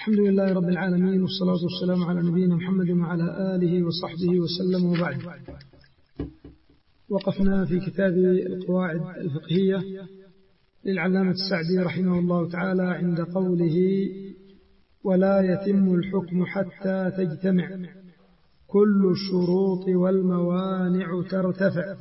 الحمد لله رب العالمين، والصلاة والسلام على نبينا محمد وعلى آله وصحبه وسلم، وبعد. وقفنا في كتاب القواعد الفقهية للعلامة السعدي رحمه الله تعالى عند قوله: ولا يتم الحكم حتى تجتمع كل الشروط والموانع ترتفع،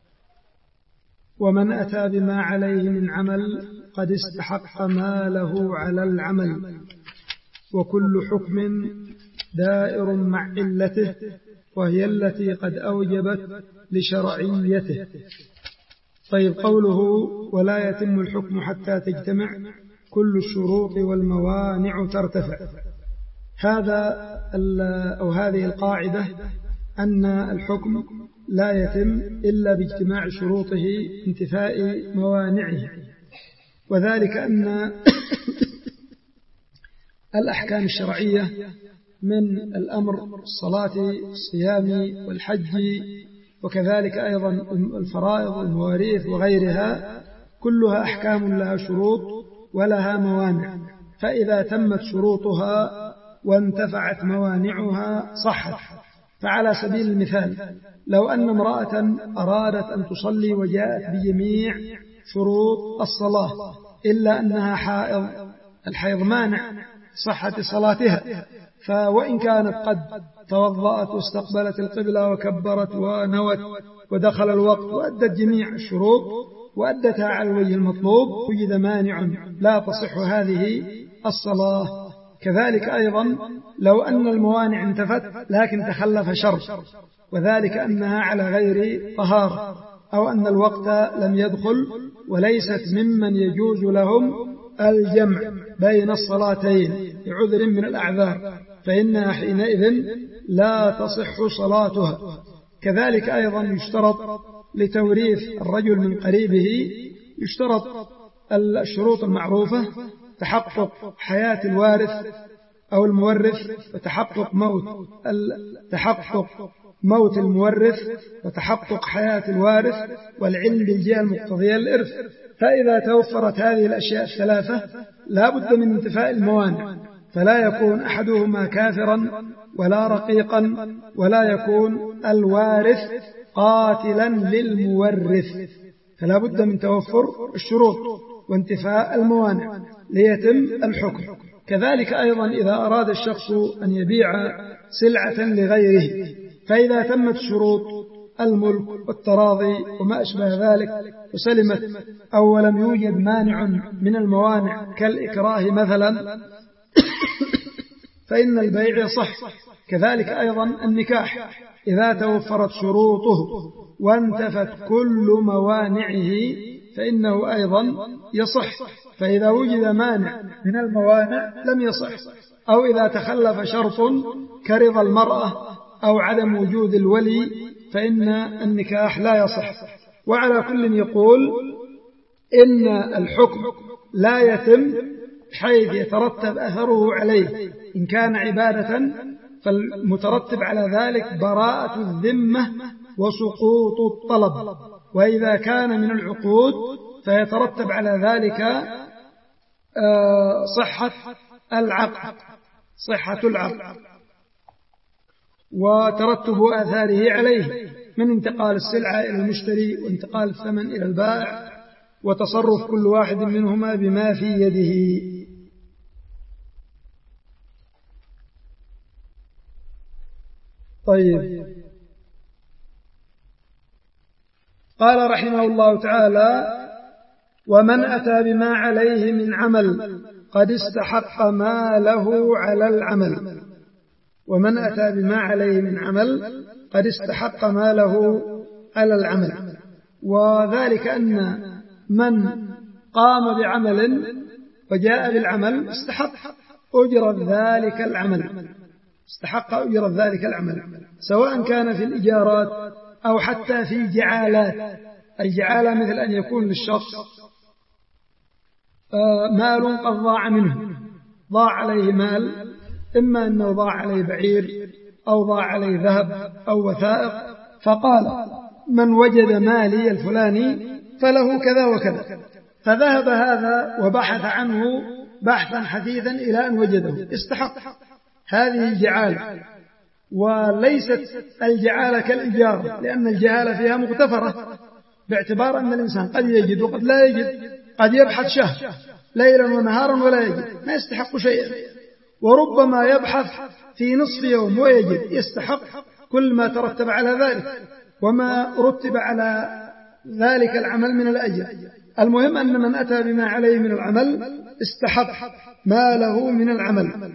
ومن أتى بما عليه من عمل قد استحق ما له على العمل، وكل حكم دائر مع علته وهي التي قد أوجبت لشرعيته. طيب، قوله ولا يتم الحكم حتى تجتمع كل الشروط والموانع ترتفع، هذه القاعدة أن الحكم لا يتم إلا باجتماع شروطه انتفاء موانعه، وذلك أن الأحكام الشرعية من الأمر الصلاة الصيام والحج، وكذلك أيضا الفرائض والمواريث وغيرها، كلها أحكام لها شروط ولها موانع، فإذا تمت شروطها وانتفعت موانعها صحت. فعلى سبيل المثال، لو أن امرأة أرادت أن تصلي وجاءت بجميع شروط الصلاة إلا أنها حائض، الحيض مانع صحة صلاتها، وإن كانت قد توضأت واستقبلت القبلة وكبرت ونوت ودخل الوقت وأدت جميع الشروط وأدتها على الوجه المطلوب، وجد مانع لا تصح هذه الصلاة. كذلك أيضا لو أن الموانع انتفت لكن تخلف شرط، وذلك أنها على غير طهارة، أو أن الوقت لم يدخل وليست ممن يجوز لهم الجمع بين الصلاتين لعذر من الأعذار، فإنها حينئذ لا تصح صلاتها. كذلك أيضا يشترط لتوريث الرجل من قريبه، يشترط الشروط المعروفة: تحقق حياة الوارث أو المورث، وتحقق موت المورث، وتحقق حياة الوارث، والعلم بالجهة المقتضية للإرث. فإذا توفرت هذه الأشياء الثلاثة لا بد من انتفاء الموانع، فلا يكون أحدهما كافرا ولا رقيقا، ولا يكون الوارث قاتلا للمورث، فلا بد من توفر الشروط وانتفاء الموانع ليتم الحكم. كذلك أيضا إذا أراد الشخص أن يبيع سلعة لغيره، فإذا تمت شروط الملك والتراضي وما أشبه ذلك وسلمت، أو لم يوجد مانع من الموانع كالإكراه مثلا، فإن البيع يصح. كذلك أيضا النكاح إذا توفرت شروطه وانتفت كل موانعه فإنه أيضا يصح. فإذا وجد مانع من الموانع لم يصح، أو إذا تخلف شرط كرضا المرأة أو عدم وجود الولي فإن النكاح لا يصح. وعلى كل يقول إن الحكم لا يتم حيث يترتب أثره عليه. إن كان عبادة فالمترتب على ذلك براءة الذمة وسقوط الطلب، وإذا كان من العقود فيترتب على ذلك صحة العقد وترتب آثاره عليه من انتقال السلعة إلى المشتري، وانتقال الثمن إلى البائع، وتصرف كل واحد منهما بما في يده. طيب، قال رحمه الله تعالى: ومن أتى بما عليه من عمل قد استحق ما له على العمل. ومن أتى بما عليه من عمل قد استحق ما له على العمل، وذلك أن من قام بعمل وجاء بالعمل استحق أجر ذلك العمل، سواء كان في الإجارات أو حتى في جعالات. الجعالة مثل أن يكون للشخص مال قد ضاع منه، ضاع عليه مال، إما أنه ضاع عليه بعير أو ضاع عليه ذهب أو وثائق، فقال: من وجد مالي الفلاني فله كذا وكذا، فذهب هذا وبحث عنه بحثا حثيثا إلى أن وجده استحق هذه الجعالة، وليست الجعالة كالإجارة، لأن الجهالة فيها مغتفرة، باعتبار أن الإنسان قد يجد وقد لا يجد، قد يبحث شهر ليلا ونهارا ولا يجد، ما يستحق شيئا، وربما يبحث في نصف يوم ويجد، يستحق كل ما ترتب على ذلك وما رتب على ذلك العمل من الأجر. المهم أن من أتى بما عليه من العمل استحق ما له من العمل.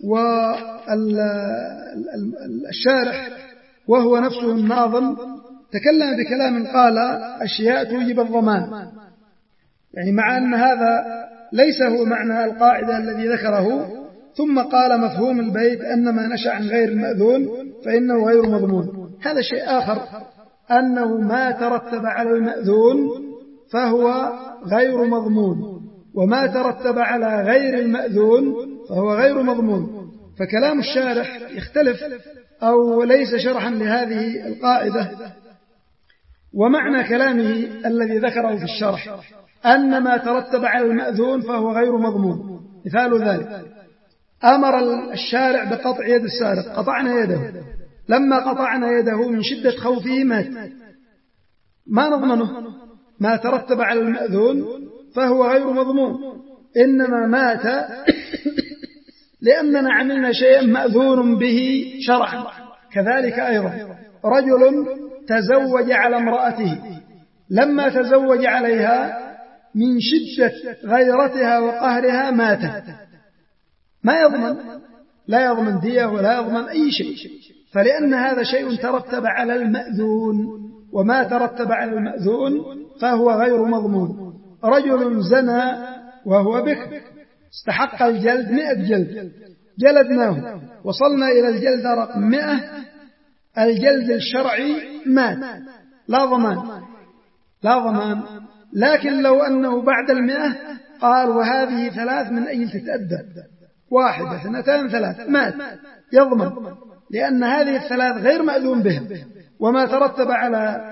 والشارح وهو نفسه الناظم تكلم بكلام قال أشياء توجب الضمان، يعني مع أن هذا ليس هو معنى القاعدة الذي ذكره، ثم قال مفهوم البيت أن ما نشأ عن غير المأذون فإنه غير مضمون. هذا شيء آخر، أنه ما ترتب على المأذون فهو غير مضمون، وما ترتب على غير المأذون فهو غير مضمون. فكلام الشارح يختلف أو ليس شرحا لهذه القاعدة. ومعنى كلامه الذي ذكره في الشرح أن ما ترتب على المأذون فهو غير مضمون. مثال ذلك أمر الشارع بقطع يد السارق، قطعنا يده، لما قطعنا يده من شدة خوفه مات، ما نضمنه. ما ترتب على المأذون فهو غير مضمون، إنما مات لأننا عملنا شيئا مأذون به شرعا. كذلك أيضا رجل تزوج على امرأته، لما تزوج عليها من شدة غيرتها وقهرها ماتت، ما يضمن، لا يضمن دية ولا يضمن أي شيء، فلأن هذا شيء ترتب على المأذون، وما ترتب على المأذون فهو غير مضمون. رجل زنى وهو بكر استحق الجلد 100 جلد، جلدناه، وصلنا إلى الجلد رقم 100، الجلد الشرعي مات، لا ضمان، لا ضمان. لكن لو أنه بعد 100 قال وهذه 3 من أجل تتأدب، 1 2 3، مات، يضمن، لأن هذه 3 غير مأذون بها، وما ترتب على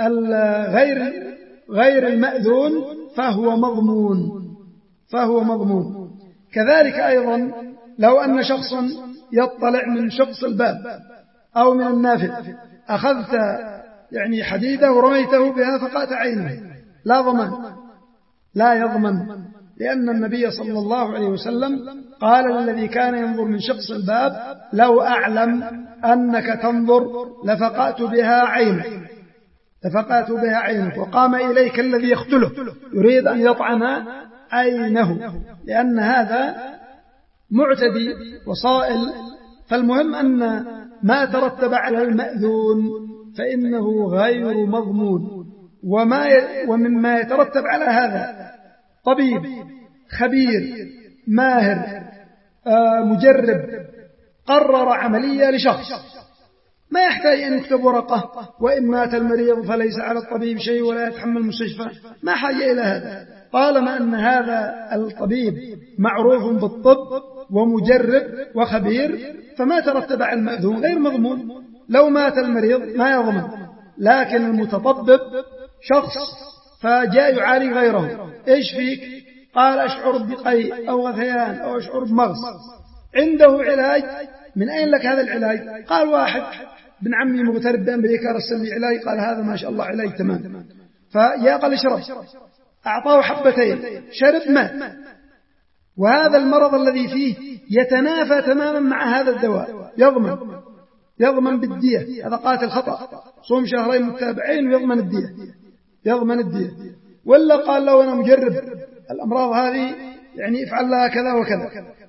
غير المأذون فهو مضمون، فهو مضمون. كذلك أيضا لو أن شخص يطلع من شخص الباب أو من النافذة، أخذت يعني حديدة ورميته بها فقأت عينه، لا ضمان، لا يضمن، لأن النبي صلى الله عليه وسلم قال للذي كان ينظر من شخص الباب لو أعلم أنك تنظر لفقأت بها عينك، لفقأت بها عينك. وقام إليك الذي يقتله يريد أن يطعن عينه، لأن هذا معتدي وصائل. فالمهم أن ما ترتب على المأذون فإنه غير مضمون. ومما يترتب على هذا طبيب خبير ماهر مجرب قرر عملية لشخص، ما يحتاج أن يكتب ورقة وإن مات المريض فليس على الطبيب شيء ولا يتحمل المستشفى، ما حاجة إلى هذا، طالما أن هذا الطبيب معروف بالطب ومجرب وخبير فما ترتب على المأذون غير مضمون. لو مات المريض ما يضمن، لكن المتطبب شخص فجاء يعالي غيره، إيش فيك؟ قال أشعر بقيء أو غثيان أو أشعر بمغص، عنده علاج، من أين لك هذا العلاج؟ قال واحد ابن عمي مغترب بأمريكا رسل لي علاج، قال هذا ما شاء الله علاج تمام، فيا قال اشرب، أعطاه حبتين شرب مات. وهذا المرض الذي فيه يتنافى تماما مع هذا الدواء، يضمن بالدية، هذا قاتل خطأ، صوم 2 شهرين متابعين ويضمن الدية، يضمن الدية. ولا قال له أنا مجرب الأمراض هذه يعني افعل لها كذا وكذا،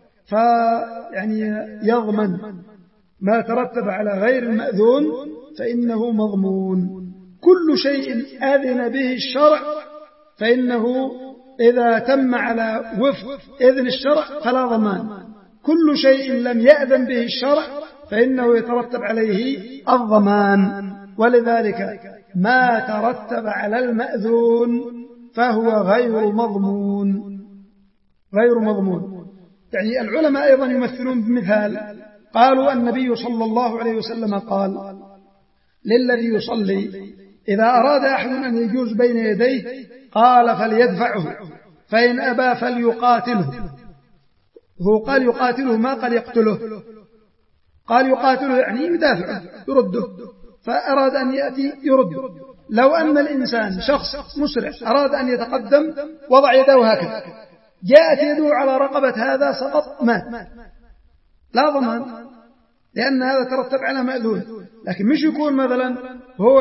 فيعني يضمن. ما ترتب على غير المأذون فإنه مضمون. كل شيء أذن به الشرع فإنه إذا تم على وفق إذن الشرع فلا ضمان، كل شيء لم يأذن به الشرع فإنه يترتب عليه الضمان. ولذلك ما ترتب على المأذون فهو غير مضمون، غير مضمون. يعني العلماء أيضا يمثلون بمثال، قالوا النبي صلى الله عليه وسلم قال للذي يصلي إذا أراد أحد أن يجوز بين يديه قال فليدفعه، فإن أبى فليقاتله، هو قال يقاتله ما قال يقتله، قال يقاتله يعني يدافع يرده، فأراد أن يأتي يرده. لو أن الإنسان شخص مسرع أراد أن يتقدم وضع يده هكذا، جاءت يده على رقبة هذا سقط مات، لا ضمان، لأن هذا ترتب على مأذون. لكن مش يكون مثلا هو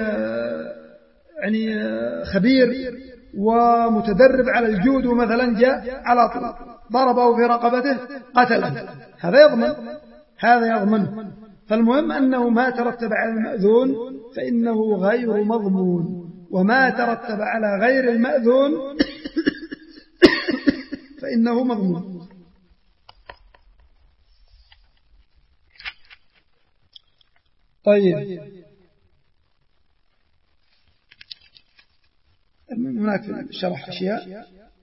يعني خبير ومتدرب على الجودو مثلا، جاء على طول ضربه في رقبته قتله، هذا يضمنه. فالمهم أنه ما ترتب على المأذون فإنه غير مضمون، وما ترتب على غير المأذون فإنه مضمون. طيب، هناك في الشرح أشياء،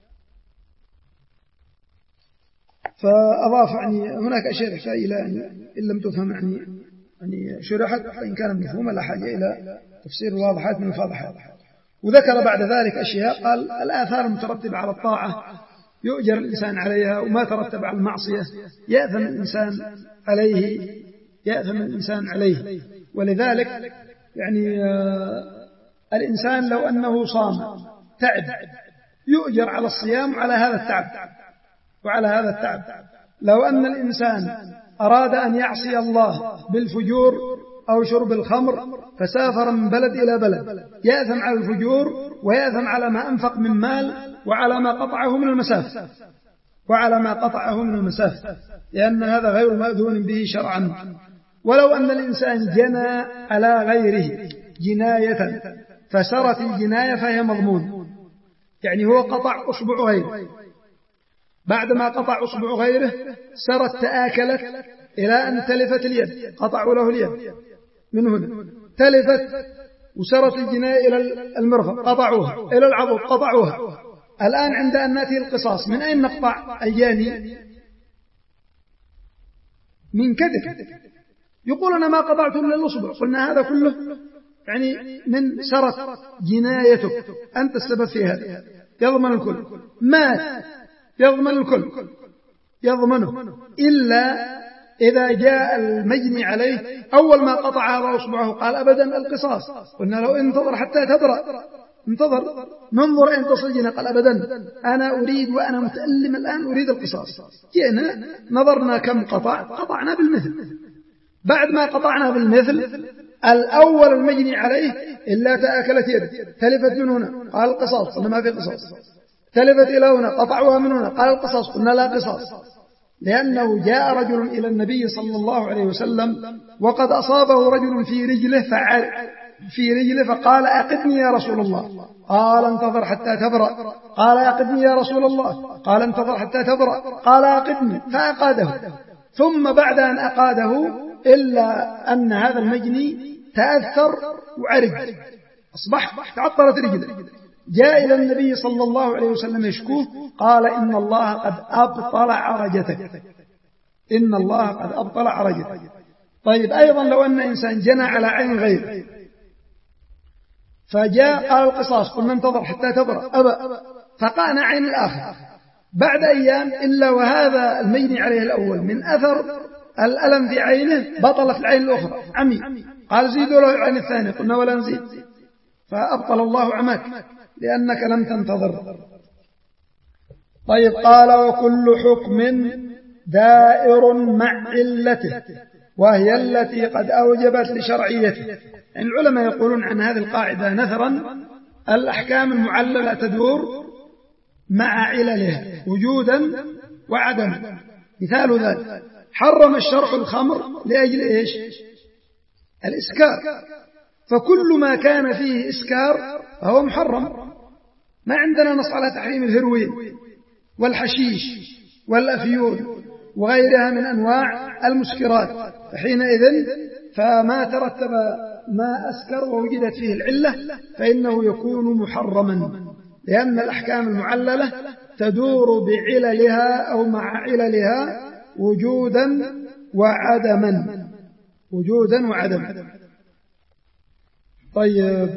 فأضاف يعني هناك أشياء تحتاج إلى إن لم تفهم يعني شرحت، وإن كان مفهومة لا حاجة إلى تفسير الواضحات من الفاضحات. وذكر بعد ذلك أشياء، قال الآثار المترتبة على الطاعة يؤجر الإنسان عليها، وما ترتب على المعصية يأثم الإنسان عليه. ولذلك يعني الإنسان لو أنه صام تعب يؤجر على الصيام وعلى هذا التعب. لو أن الإنسان أراد أن يعصي الله بالفجور أو شرب الخمر فسافر من بلد إلى بلد، يأثم على الفجور ويأثم على ما أنفق من مال وعلى ما قطعه من المسافة، لأن هذا غير مأذون به شرعا. ولو أن الإنسان جنى على غيره جناية فسرت الجناية فهي مضمون، يعني هو قطع أصبع غيره، بعدما قطع أصبع غيره سرت تآكلت إلى أن تلفت اليد، قطعوا له اليد من هنا تلفت، وسرت الجناية إلى المرفق قطعوها، إلى العضد قطعوها. الآن عند أن نأتي القصاص، من أين نقطع الجاني؟ من كتف. يقول أنا ما قطعت إلا الأصبع، قلنا هذا كله يعني من سرت جنايتك، أنت السبب في هذا، يضمن الكل، مات يضمن الكل، يضمنه، إلا إذا جاء المجني عليه أول ما قطع هذا أصبعه قال أبدا القصاص، قلنا لو انتظر حتى تبرأ، ننظر أن تصل، قال أبدا أنا أريد وأنا متألم الآن أريد القصاص. جئنا نظرنا كم قطعنا بالمثل، بعد ما قطعنا بالمثل الأول المجني عليه إلا تآكلت يده تلفت من هنا قال القصاص، قلنا ما في قصاص، تلفت إلى هنا قطعوها من هنا قال القصاص، قلنا لا قصاص، لأنه جاء رجل إلى النبي صلى الله عليه وسلم وقد أصابه رجل في رجله فقال أقدني يا رسول الله، قال انتظر حتى تبرأ، قال أقدني يا رسول الله، قال انتظر حتى تبرأ، قال أقدني، فأقاده. ثم بعد أن أقاده إلا أن هذا المجني تأثر وعرج، أصبح تعطلت رجله، جاء إلى النبي صلى الله عليه وسلم يشكوه، قال إن الله قد أبطل عرجتك. طيب، أيضا لو أن إنسان جنى على عين غير فجاء قال القصاص، قلنا انتظر حتى تبرأ، أبى، فقعنا عين الآخر بعد أيام، إلا وهذا المجني عليه الأول من أثر الألم في عينه بطلت العين الأخرى، عمي، قال زيدوا له العين الثانية، قلنا ولا نزيد، فأبطل الله عمك لأنك لم تنتظر. طيب، قال وكل حكم دائر مع علته وهي التي قد أوجبت لشرعيته. يعني العلماء يقولون عن هذه القاعدة نثرا: الأحكام المعللة تدور مع عللها وجودا وعدما. مثال ذلك حرم الشرع الخمر لأجل إيش؟ الإسكار، فكل ما كان فيه إسكار فهو محرم. ما عندنا نص على تحريم الهيروين والحشيش والأفيون وغيرها من أنواع المسكرات، فحينئذ فما ترتب ما أسكر ووجدت فيه العلة فإنه يكون محرما، لأن الأحكام المعللة تدور بعللها أو مع عللها وجودا وعدما. طيب،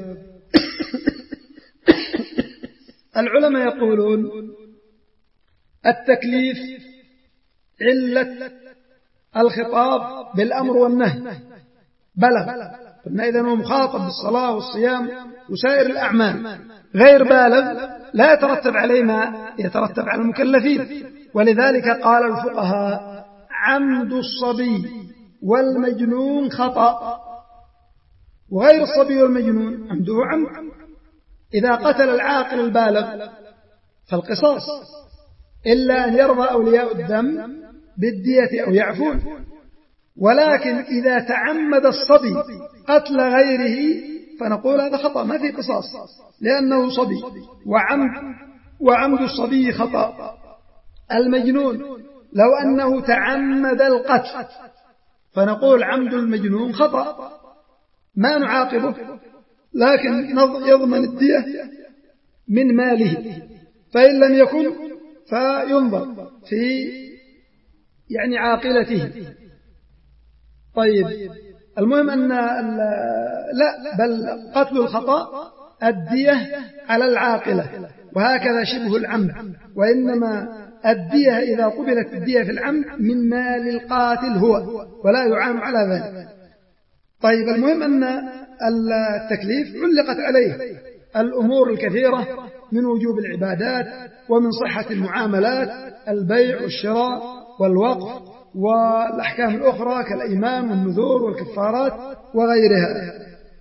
العلماء يقولون التكليف علة الخطاب بالأمر والنهي بلغ، قلنا إذن هو مخاطب بالصلاة والصيام وسائر الأعمال، غير بالغ لا يترتب عليه ما يترتب على المكلفين. ولذلك قال الفقهاء: عمد الصبي والمجنون خطأ، وغير الصبي والمجنون عمده عمد. إذا قتل العاقل البالغ فالقصاص، إلا أن يرضى أولياء الدم بالدية أو يعفون. ولكن إذا تعمد الصبي قتل غيره فنقول هذا خطأ، ما في قصاص لأنه صبي، وعمد الصبي خطأ. المجنون لو أنه تعمد القتل فنقول عمد المجنون خطأ، ما نعاقبه، لكن يضمن الدية من ماله، فإن لم يكن فينظر في عاقلته. طيب، المهم أن لا، بل قتل الخطأ الدية على العاقلة، وهكذا شبه العمد. وإنما الدية إذا قبلت الدية في العمد من مال القاتل هو، ولا يعان على ذلك. طيب، المهم أن التكليف علقت عليه الأمور الكثيرة من وجوب العبادات ومن صحة المعاملات، البيع والشراء والوقف والأحكام الأخرى كالأيمان والنذور والكفارات وغيرها.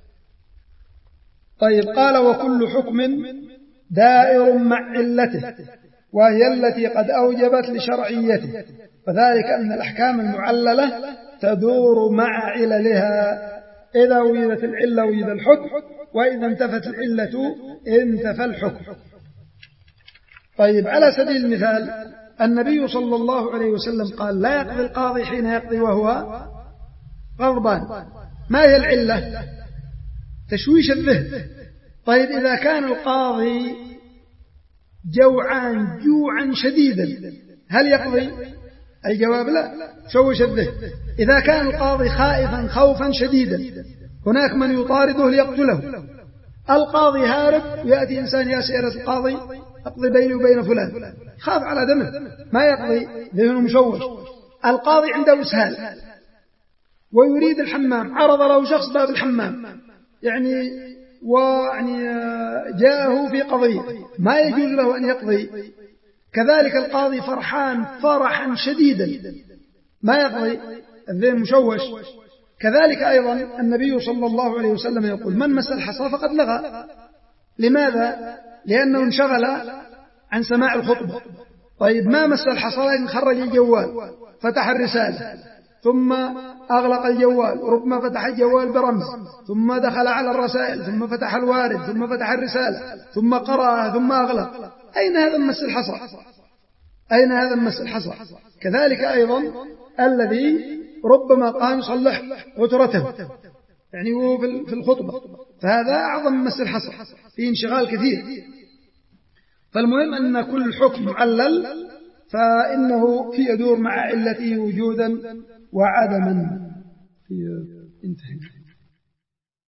طيب، قال: وكل حكم دائر مع علته، وهي التي قد أوجبت لشرعيته، وذلك أن الأحكام المعللة تدور مع عللها، إذا وجدت العلة وجد الحكم، وإذا انتفت العلة انتفى الحكم. طيب، على سبيل المثال النبي صلى الله عليه وسلم قال: لا يقضي القاضي حين يقضي وهو غضبان. ما هي العلة؟ تشويش الذهن. طيب، إذا كان القاضي جوعا شديدا هل يقضي؟ الجواب لا، شوش الذهن. إذا كان القاضي خائفا خوفا شديدا هناك من يطارده ليقتله، القاضي هارب ويأتي إنسان: يا سيادة القاضي أقضي بيني وبين فلان، خاف على دمه ما يقضي، ذهنه مشوش. القاضي عنده إسهال ويريد الحمام، عرض له شخص باب الحمام جاءه في قضية، ما يجوز له أن يقضي. كذلك القاضي فرحان فرحا شديدا ما يقضي، الذهن مشوش. كذلك أيضا النبي صلى الله عليه وسلم يقول: من مس الحصى فقد لغى. لماذا؟ لأنه انشغل عن سماع الخطبة. طيب، ما مس الحصى لكن خرج الجوال، فتح الرسالة، ثم أغلق الجوال، ربما فتح الجوال برمز، ثم دخل على الرسائل، ثم فتح الوارد، ثم فتح الرسالة، ثم قرأها، ثم أغلق. أين هذا مس الحصى؟ أين هذا مس الحصى؟ كذلك أيضا الذي ربما قام يصلح غترته هو في الخطبة، فهذا أعظم من مس الحصى، فيه انشغال كثير. فالمهم أن كل حكم معلل فإنه في يدور مع علته وجودا وعدما. انتهي.